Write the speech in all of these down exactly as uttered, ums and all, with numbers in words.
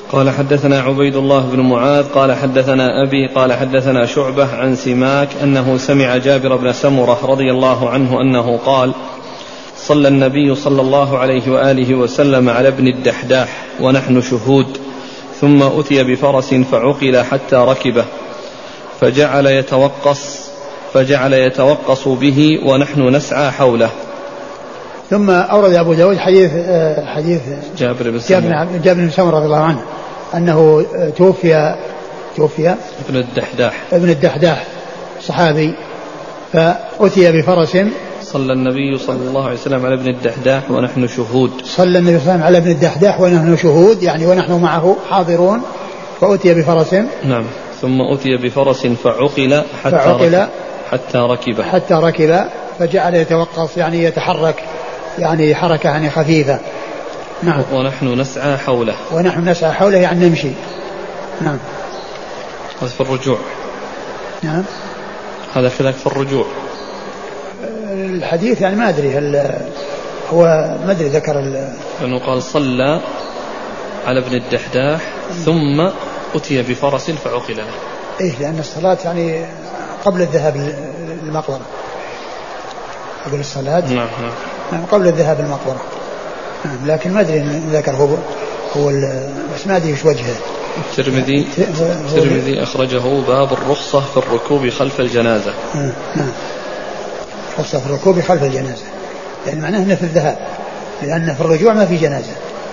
قال حدثنا عبيد الله بن معاذ قال حدثنا أبي قال حدثنا شعبة عن سماك أنه سمع جابر بن سمرة رضي الله عنه أنه قال صلى النبي صلى الله عليه وآله وسلم على ابن الدحداح ونحن شهود ثم أتي بفرس فعقل حتى ركبه فجعل يتوقص فجعل يتوقص به ونحن نسعى حوله. ثم أورد أبو داود حديث حديث جابر بن سمرة جابر بن سمرة رضي الله عنه أنه توفي توفي ابن الدحداح ابن الدحداح صحابي فأتي بفرس. صلى النبي صلى الله عليه وسلم على ابن الدحداح ونحن شهود. صلى النبي صلى الله عليه وسلم على ابن الدحداح ونحن شهود يعني ونحن معه حاضرون. فأتي بفرس. نعم. ثم أتي بفرس فعقل حتى فعقل ركب حتى ركب حتى ركب فجعل يتوقف يعني يتحرك يعني حركة يعني خفيفة. نعم. ونحن نسعى حوله. ونحن نسعى حوله يعني نمشي. نعم. هذا في الرجوع. نعم. هذا كذلك في الرجوع. الحديث يعني ما أدري هل هو ما أدري ذكر لأنه قال صلى على ابن الدحداح ثم أتي بفرس فعقل له. إيه لأن الصلاة يعني قبل الذهاب للمقبرة قبل الصلاة. نعم نعم قبل الذهاب للمقبرة. نعم لكن ما أدري إن ذكر هو هو بس ما أدري إيش وجهه. الترمذي الترمذي أخرجه باب الرخصة في الركوب خلف الجنازة. نعم. رخصة في الركوب خلف الجنازة يعني معناه أنه في الذهاب لأن في الرجوع ما في جنازة.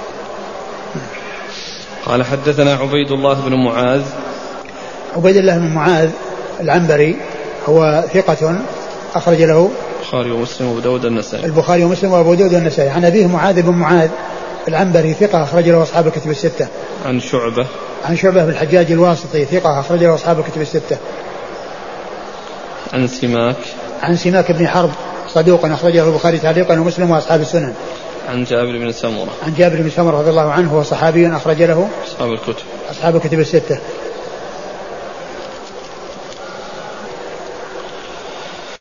قال حدثنا عبيد الله بن معاذ. عبيد الله بن معاذ العنبري هو ثقة أخرج له البخاري ومسلم وأبو داود النسائي. البخاري ومسلم وأبو داود النسائي. عن أبيه معاذ بن معاذ العنبري ثقة أخرج له أصحاب الكتب الستة. عن شعبة عن شعبة بن الحجاج الواسطي ثقة أخرج له أصحاب الكتب الستة. عن سماك عن سماك بن حرب صدوق أخرجه البخاري تعليقا ومسلم وأصحاب السنن. عن جابر بن سمرة عن جابر بن سمرة رضي الله عنه هو صحابي أخرج له أصحاب الكتب أصحاب الكتب الستة.